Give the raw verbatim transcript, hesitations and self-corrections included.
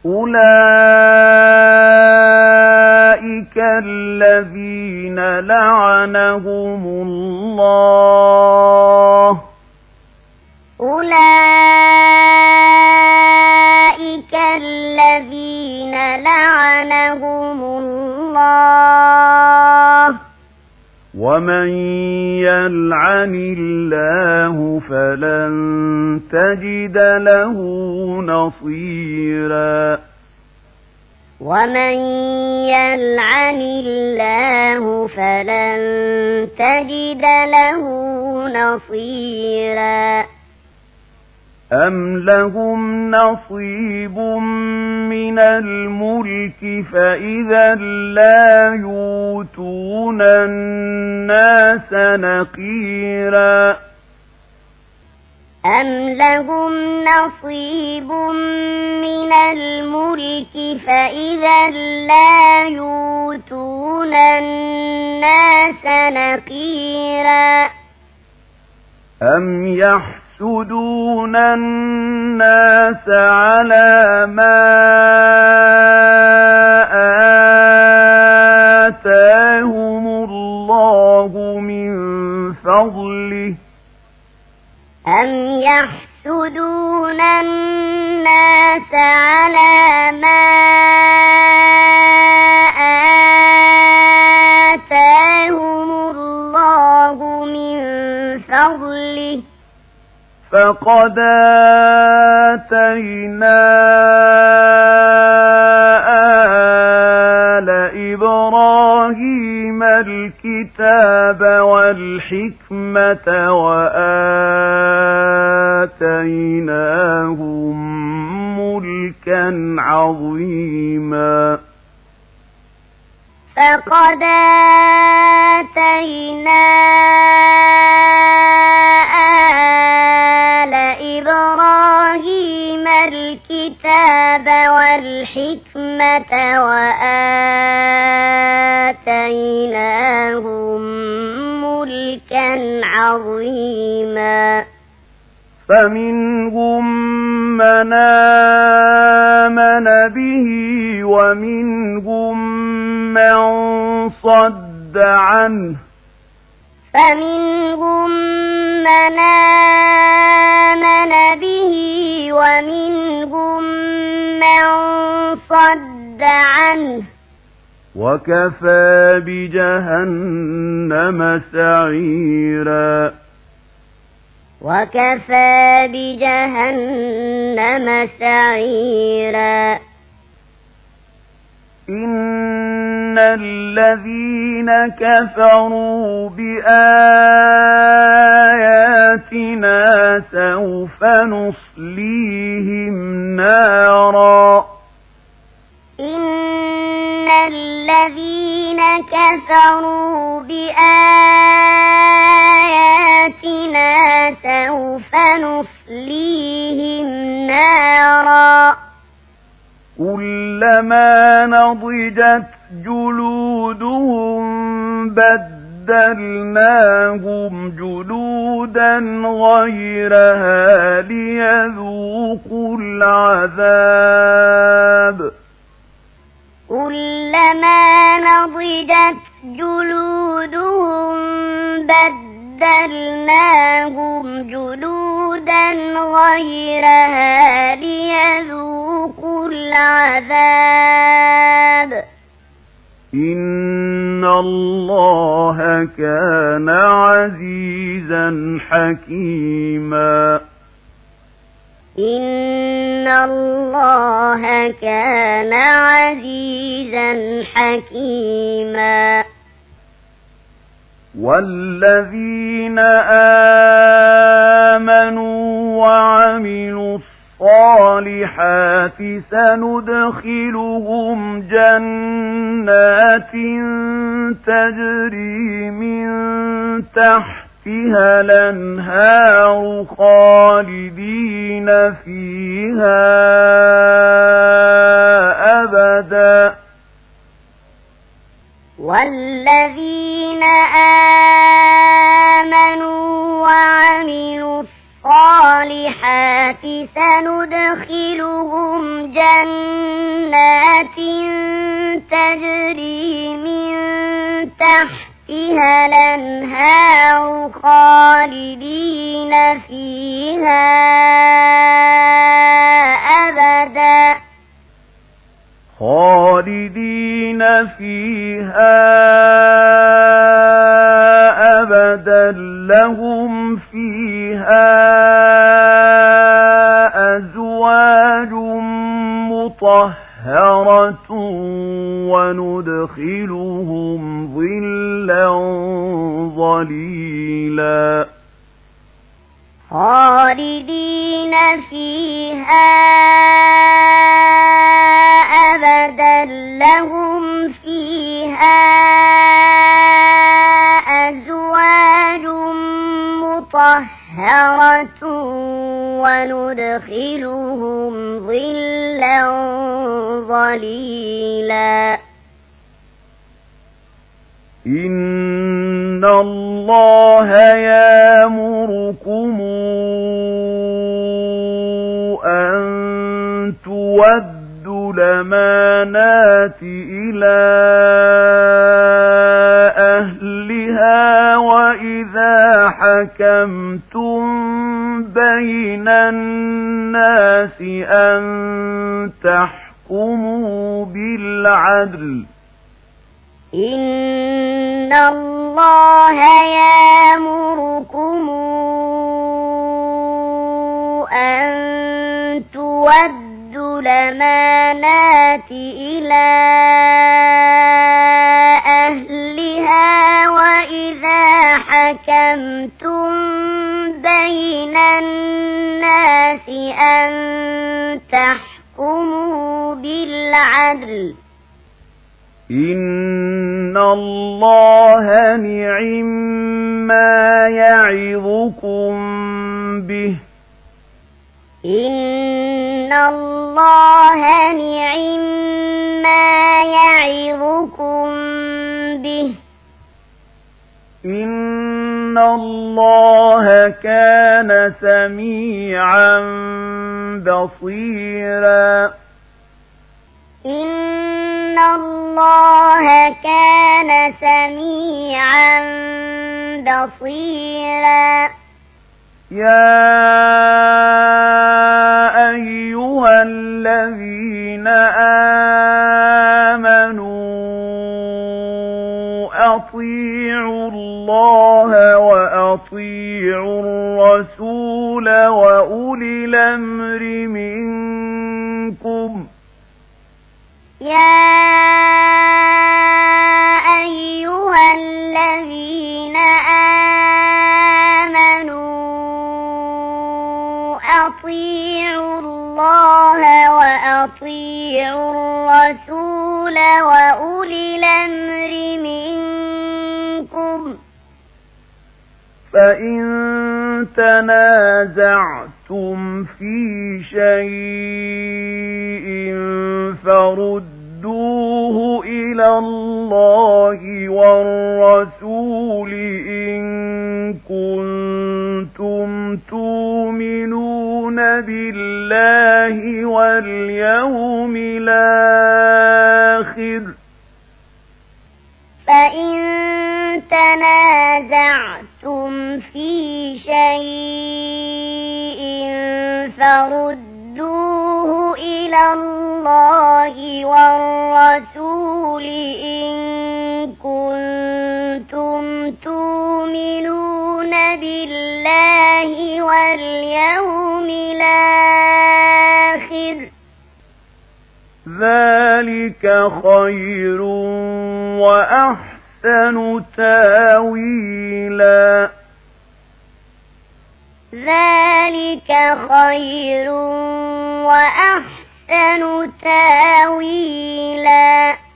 أولئك الذين لعنهم الله أولئك الذين لعنهم الله ومن يلعن الله فلن تجد له نصيرا ومن يلعن الله فلن تجد له نصيرا أم لهم نصيب من الملك فإذا لا يؤتون الناس نقيرا أم لهم نصيب من الملك فإذا لا يؤتون الناس نقيرا أم يحسدون الناس على ما آتاهم الله من فضله أم يحسدون الناس على ما آتاهم الله من فضله فقد آتينا آل إبراهيم الكتاب والحكمة وآتيناهم ملكا عظيما فقد آتينا آل إبراهيم الكتاب والحكمة وآتيناهم ملكا عظيما فمنهم من آمن به ومنهم من صد عنه فمنهم من آمن به ومنهم من صد عنه وكفى بجهنم سعيرا وكفى بجهنم سعيرا إن الذين كفروا بآياتنا سوف نصليهم نارا إن الذين كفروا بآياتنا سوف نصليهم نارا كلما نضجت جلودهم بدلناهم جلودا غيرها ليذوقوا العذاب كلما نضجت جلودهم بدلناهم جلودا غيرها ليذوقوا العذاب إن الله كان عزيزا حكيما إن الله كان عزيزا حكيما والذين آمنوا وعملوا الصالحات سندخلهم جنات تجري من تحتها الأنهار خالدين فيها أبدا والذين آمنوا وعملوا الصالحات الصالحات سندخلهم جنات تجري من تحتها الأنهار خالدين فيها أبدا خالدين فيها أبدا لهم فيها أزواج مطهرة وندخلهم ظلا ظليلا خالدين فيها أبدا لهم فيها أزواج مطهرة وندخلهم ظلا ظليلا إن الله يأمركم أن تودوا الأمانات إلى أهلها وإذا حكمتم بين الناس أن تحكموا بالعدل إن الله يأمركم أن تودوا الأمانات إلى أهلها وإذا حكمتم بين الناس أن تحكموا بالعدل إن الله نعما يعظكم به إن الله نعما يعظكم به إن الله كان سميعا بصيرا إن الله كان سميعا بصيرا يا أيها الذين آمنوا أطيعوا الله وأطيعوا الرسول وأولي الأمر منكم يا أيها الذين آمنوا أطيعوا الله وأطيعوا الرسول وأولي الأمر منكم فإن تنازعتم في شيء فردوه إلى الله والرسول إن كنتم تؤمنون بالله واليوم الآخر فإن تنازعتم في شيء فردوه إلى الله والرسول إن كنتم تؤمنون بالله واليوم الآخر ذلك خير وأحسن تاويلا ذلك خير وأحسن تاويلا